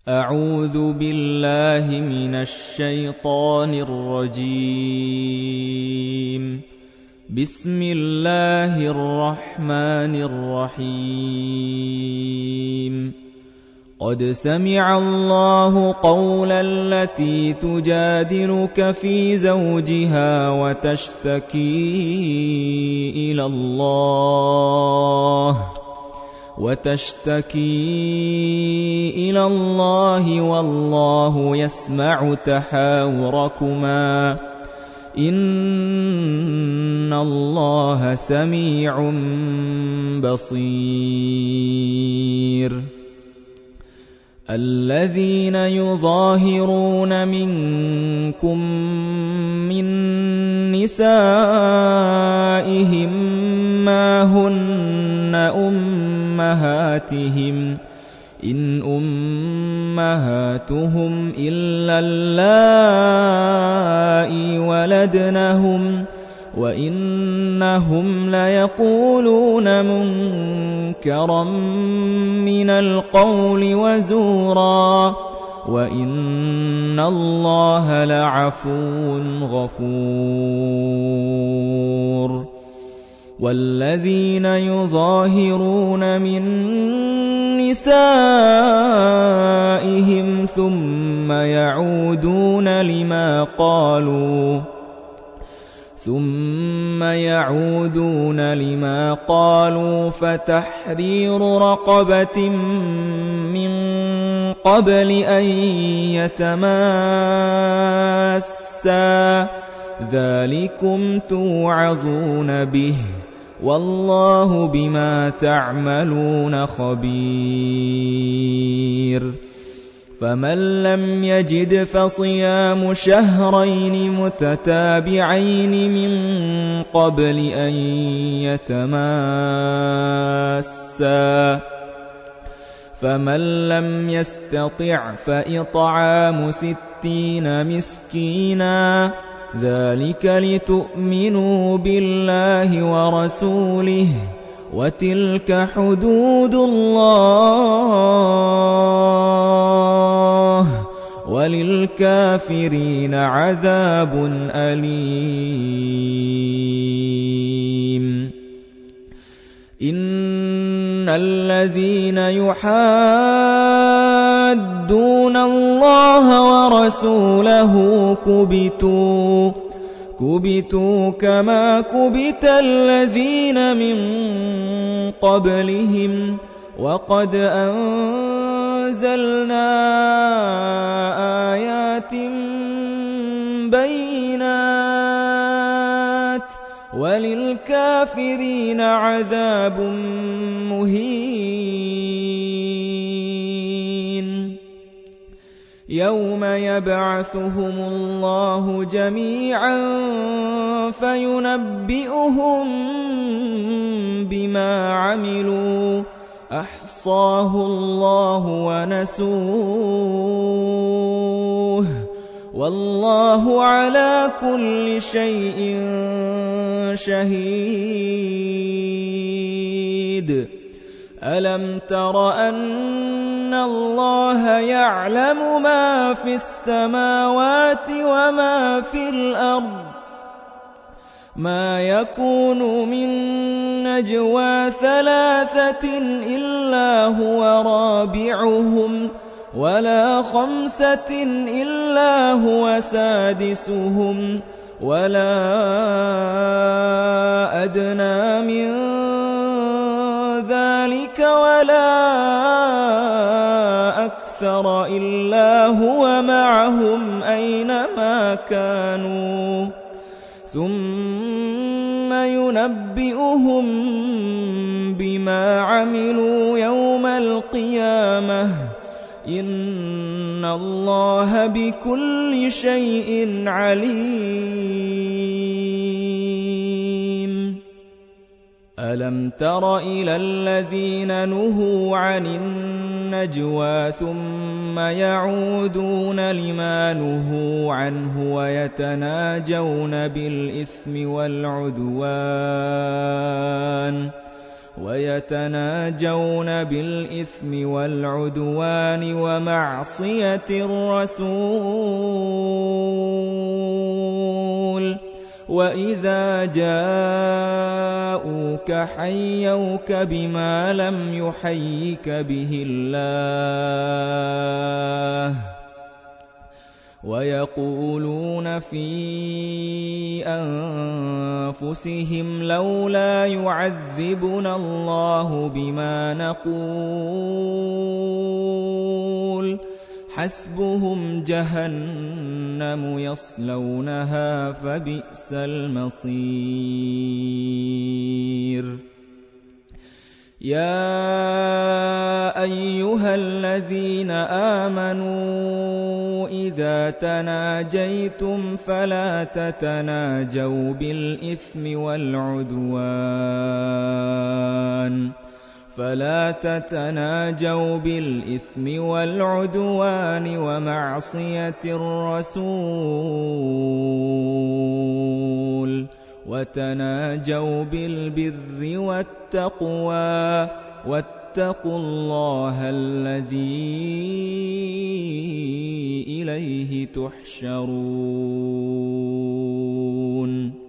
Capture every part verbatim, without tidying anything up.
أعوذ بالله من الشيطان الرجيم. بسم الله الرحمن الرحيم. قد سمع الله قول التي تجادلك في زوجها وتشتكي إلى الله وتشتكي إلى الله والله يسمع تحاوركما إن الله سميع بصير. الذين يظاهرون منكم من نسائهم ما هن أمهاتهم إن أمهاتهم إلا اللائي ولدنهم وإنهم ليقولون منكرا من القول وزورا وإن الله لعفو غفور. والذين يظاهرون من نسائهم ثم يعودون لما قالوا ثم يعودون لما قالوا فتحرير رقبة من قبل أن يتماسا ذلكم توعظون به والله بما تعملون خبير. فمن لم يجد فصيام شهرين متتابعين من قبل أن يتماسا فمن لم يستطع فإطعام ستين مسكينا ذلك لتؤمنوا بالله ورسوله وتلك حدود الله وللكافرين عذاب أليم. إن الذين يحادون الله ورسوله كبتوا كبتوا كما كبت الذين من قبلهم وقد أنزلنا آيات بينات وللكافرين عذاب مهين. يوم يبعثهم الله جميعا فينبئهم بما عملوا أحصاه الله ونسوه والله على كل شيء شهيد. ألم تر أن الله يعلم ما في السماوات وما في الأرض ما يكون من نجوى ثلاثة إلا هو رابعهم ولا خمسة إلا هو سادسهم ولا أدنى من ذلك ولا أكثر إلا هو معهم أينما كانوا ثم ينبئهم بما عملوا يوم القيامة إن الله بكل شيء عليم. ألم تر إلى الذين نهوا عن النجوى ثم يعودون لما نهوا عنه ويتناجون بالإثم والعدوان ويتناجون بالإثم والعدوان ومعصية الرسول وإذا جاءوك حيوك بما لم يحيك به الله ويقولون في أنفسهم لولا يعذبنا الله بما نقول حسبهم جهنم يصلونها فبئس المصير يا أيها الذين آمنوا إذا تناجيتم فلا تتناجوا بالإثم والعدوان فلا تتناجوا بالإثم والعدوان ومعصية الرسول وتناجوا بالبر والتقوى واتقوا الله الذي إليه تحشرون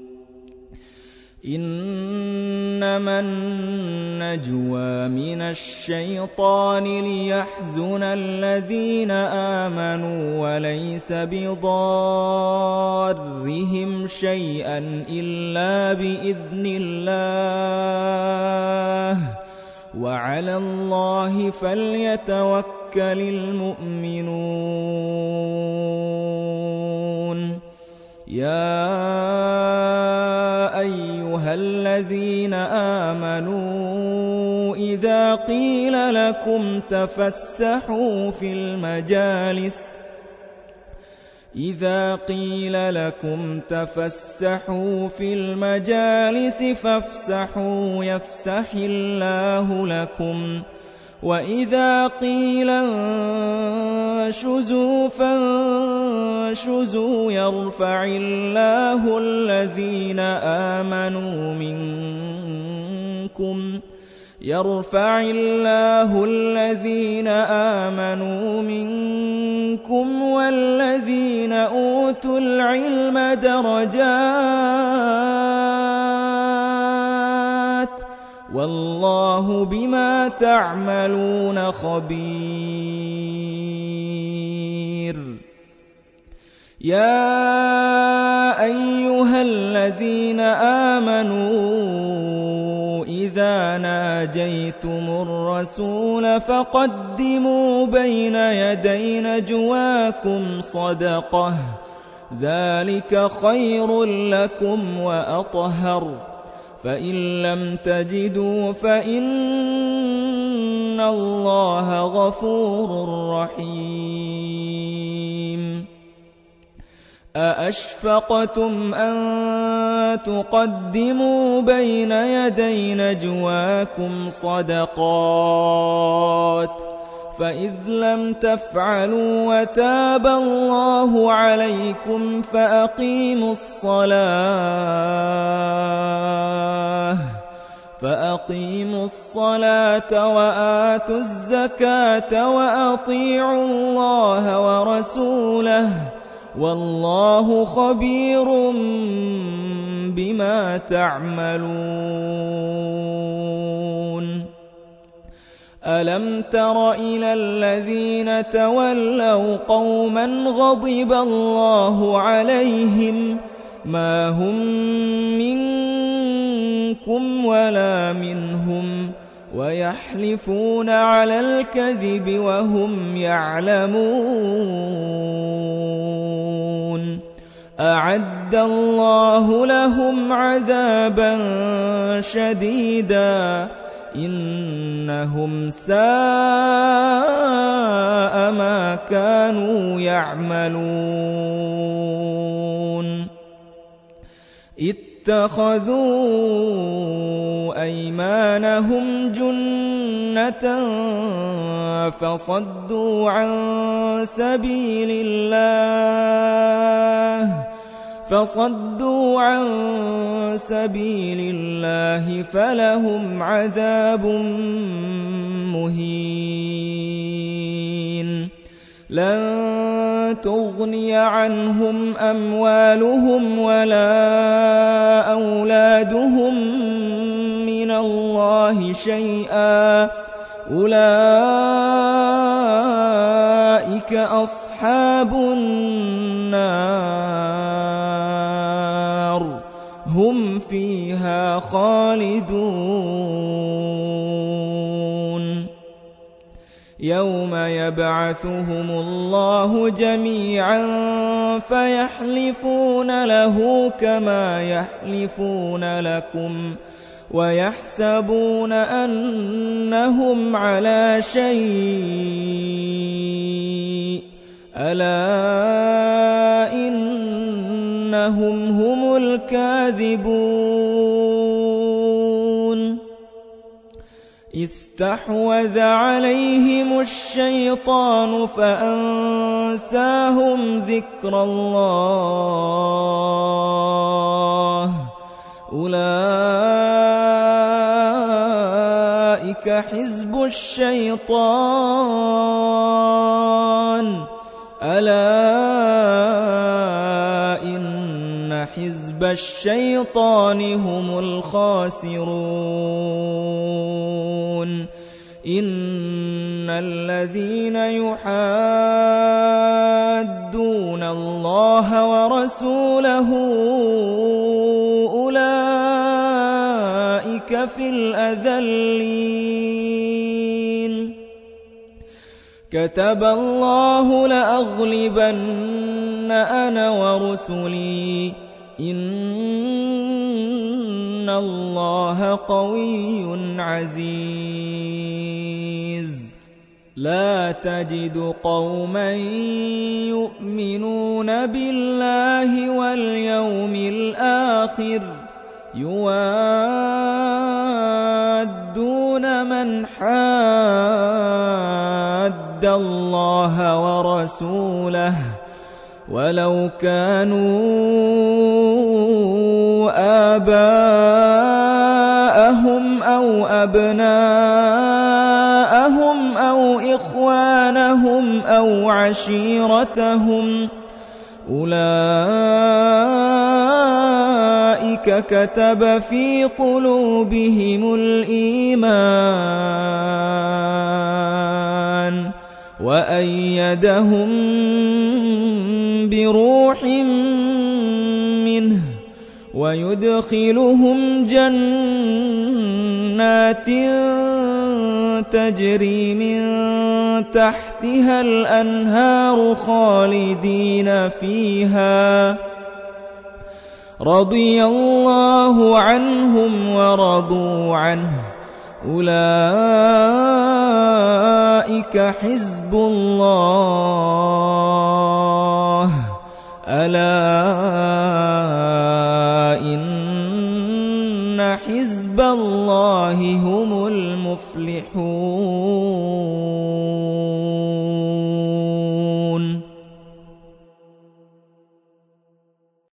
إنما النجوى من الشيطان ليحزن الذين آمنوا وليس بضارهم شيئا إلا بإذن الله وعلى الله فليتوكل المؤمنون يا أيها الذين آمنوا إذا قيل لكم تفسحوا في المجالس إذا قيل لكم تفسحوا في المجالس فافسحوا يفسح الله لكم وإذا قيل انشزوا فانشزوا يرفع الله الذين آمنوا منكم يرفع الله الذين آمنوا منكم والذين أوتوا العلم درجات والله بما تعملون خبير يا أيها الذين آمنوا إذا ناجيتم الرسول فقدموا بين يدي نجواكم صدقة ذلك خير لكم وأطهر فإن لم تجدوا فإن الله غفور رحيم أأشفقتم أن تقدموا بين يدي نجواكم صدقات فإذ لم تفعلوا وتاب الله عليكم فأقيموا الصلاة فأقيموا الصلاة وآتوا الزكاة وأطيعوا الله ورسوله والله خبير بما تعملون ألم تر إلى الذين تولوا قوما غضب الله عليهم ما هم منكم ولا منهم ويحلفون على الكذب وهم يعلمون أعد الله لهم عذابا شديدا إنهم ساء ما كانوا يعملون اتخذوا أيمانهم جنة فصدوا عن سبيل الله فصدوا عن سبيل الله فلهم عذاب مهين لن تغني عنهم أموالهم ولا أولادهم من الله شيئا أولئك أصحاب النار هم فيها خالدون يوم يبعثهم الله جميعا فيحلفون له كما يحلفون لكم ويحسبون أنهم على شيء ألا إنهم هم الكاذبون استحوذ عليهم الشيطان فأنساهم ذكر الله أولئك حزب الشيطان ألا إن حزب الشيطان هم الخاسرون إن الذين يحادون الله ورسوله أولئك في الأذلين كتب الله لأغلبن أنا ورسلي إن الله قوي عزيز لا تجد قوما يؤمنون بالله واليوم الآخر يوادون من حاد الله ورسوله ولو كانوا آباءهم أو أبناءهم أو إخوانهم أو عشيرتهم أولئك كتب في قلوبهم الإيمان وأيدهم بروح منه ويدخلهم جنات تجري من تحتها الأنهار خالدين فيها رضي الله عنهم ورضوا عنه أولئك حزب الله ألا إن حزب الله هم المفلحون